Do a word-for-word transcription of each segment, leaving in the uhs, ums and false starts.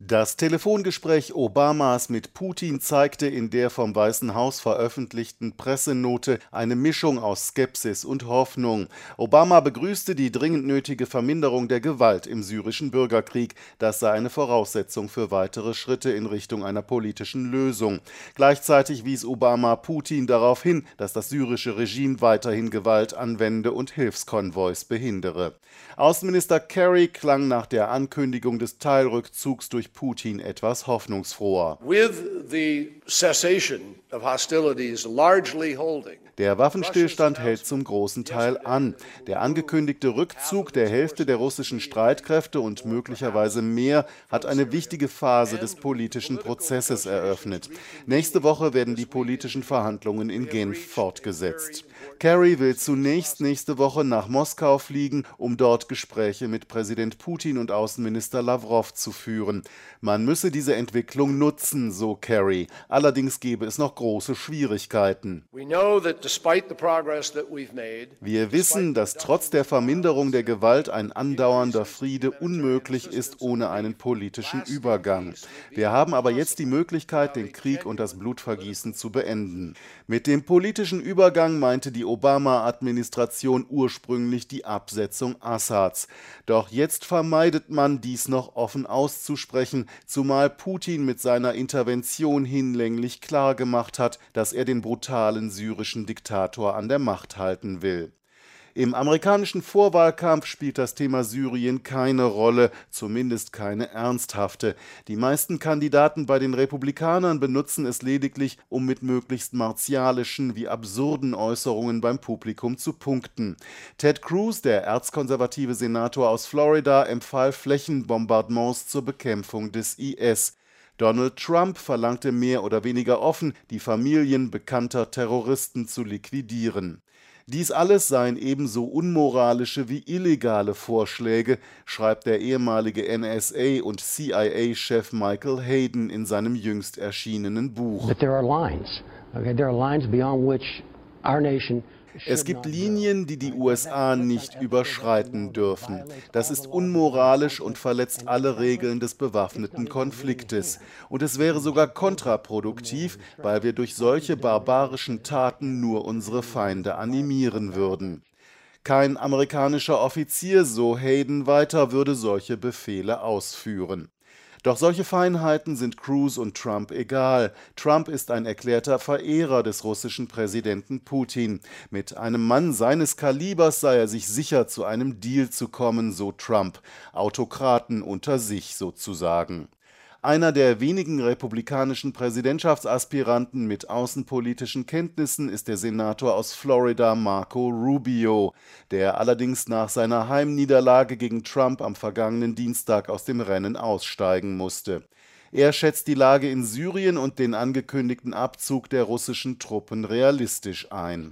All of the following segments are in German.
Das Telefongespräch Obamas mit Putin zeigte in der vom Weißen Haus veröffentlichten Pressenote eine Mischung aus Skepsis und Hoffnung. Obama begrüßte die dringend nötige Verminderung der Gewalt im syrischen Bürgerkrieg. Das sei eine Voraussetzung für weitere Schritte in Richtung einer politischen Lösung. Gleichzeitig wies Obama Putin darauf hin, dass das syrische Regime weiterhin Gewalt anwende und Hilfskonvois behindere. Außenminister Kerry klang nach der Ankündigung des Teilrückzugs durch Putin etwas hoffnungsfroher. With the cessation of hostilities largely holding. Der Waffenstillstand hält zum großen Teil an. Der angekündigte Rückzug der Hälfte der russischen Streitkräfte und möglicherweise mehr hat eine wichtige Phase des politischen Prozesses eröffnet. Nächste Woche werden die politischen Verhandlungen in Genf fortgesetzt. Kerry will zunächst nächste Woche nach Moskau fliegen, um dort Gespräche mit Präsident Putin und Außenminister Lawrow zu führen. Man müsse diese Entwicklung nutzen, so Kerry. Allerdings gebe es noch große Schwierigkeiten. Wir wissen, dass trotz der Verminderung der Gewalt ein andauernder Friede unmöglich ist ohne einen politischen Übergang. Wir haben aber jetzt die Möglichkeit, den Krieg und das Blutvergießen zu beenden. Mit dem politischen Übergang meinte die Obama-Administration ursprünglich die Absetzung Assads. Doch jetzt vermeidet man, dies noch offen auszusprechen, zumal Putin mit seiner Intervention hinlänglich klargemacht hat, dass er den brutalen syrischen Diktator an der Macht halten will. Im amerikanischen Vorwahlkampf spielt das Thema Syrien keine Rolle, zumindest keine ernsthafte. Die meisten Kandidaten bei den Republikanern benutzen es lediglich, um mit möglichst martialischen wie absurden Äußerungen beim Publikum zu punkten. Ted Cruz, der erzkonservative Senator aus Florida, empfahl Flächenbombardements zur Bekämpfung des I S. Donald Trump verlangte mehr oder weniger offen, die Familien bekannter Terroristen zu liquidieren. Dies alles seien ebenso unmoralische wie illegale Vorschläge, schreibt der ehemalige N S A- und C I A-Chef Michael Hayden in seinem jüngst erschienenen Buch. But there are lines. Okay, there are lines beyond which our nation. Es gibt Linien, die die U S A nicht überschreiten dürfen. Das ist unmoralisch und verletzt alle Regeln des bewaffneten Konfliktes. Und es wäre sogar kontraproduktiv, weil wir durch solche barbarischen Taten nur unsere Feinde animieren würden. Kein amerikanischer Offizier, so Hayden weiter, würde solche Befehle ausführen. Doch solche Feinheiten sind Cruz und Trump egal. Trump ist ein erklärter Verehrer des russischen Präsidenten Putin. Mit einem Mann seines Kalibers sei er sich sicher, zu einem Deal zu kommen, so Trump. Autokraten unter sich sozusagen. Einer der wenigen republikanischen Präsidentschaftsaspiranten mit außenpolitischen Kenntnissen ist der Senator aus Florida Marco Rubio, der allerdings nach seiner Heimniederlage gegen Trump am vergangenen Dienstag aus dem Rennen aussteigen musste. Er schätzt die Lage in Syrien und den angekündigten Abzug der russischen Truppen realistisch ein.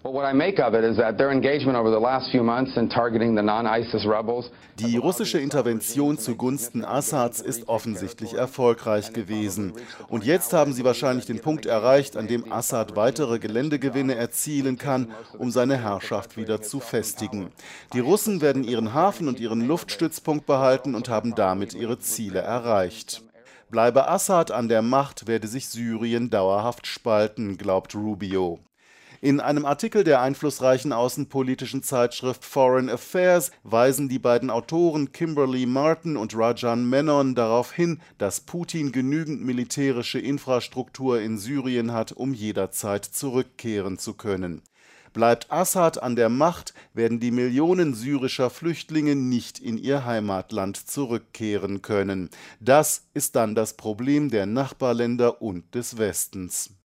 Die russische Intervention zugunsten Assads ist offensichtlich erfolgreich gewesen. Und jetzt haben sie wahrscheinlich den Punkt erreicht, an dem Assad weitere Geländegewinne erzielen kann, um seine Herrschaft wieder zu festigen. Die Russen werden ihren Hafen und ihren Luftstützpunkt behalten und haben damit ihre Ziele erreicht. Bleibe Assad an der Macht, werde sich Syrien dauerhaft spalten, glaubt Rubio. In einem Artikel der einflussreichen außenpolitischen Zeitschrift Foreign Affairs weisen die beiden Autoren Kimberly Martin und Rajan Menon darauf hin, dass Putin genügend militärische Infrastruktur in Syrien hat, um jederzeit zurückkehren zu können. Bleibt Assad an der Macht, werden die Millionen syrischer Flüchtlinge nicht in ihr Heimatland zurückkehren können. Das ist dann das Problem der Nachbarländer und des Westens.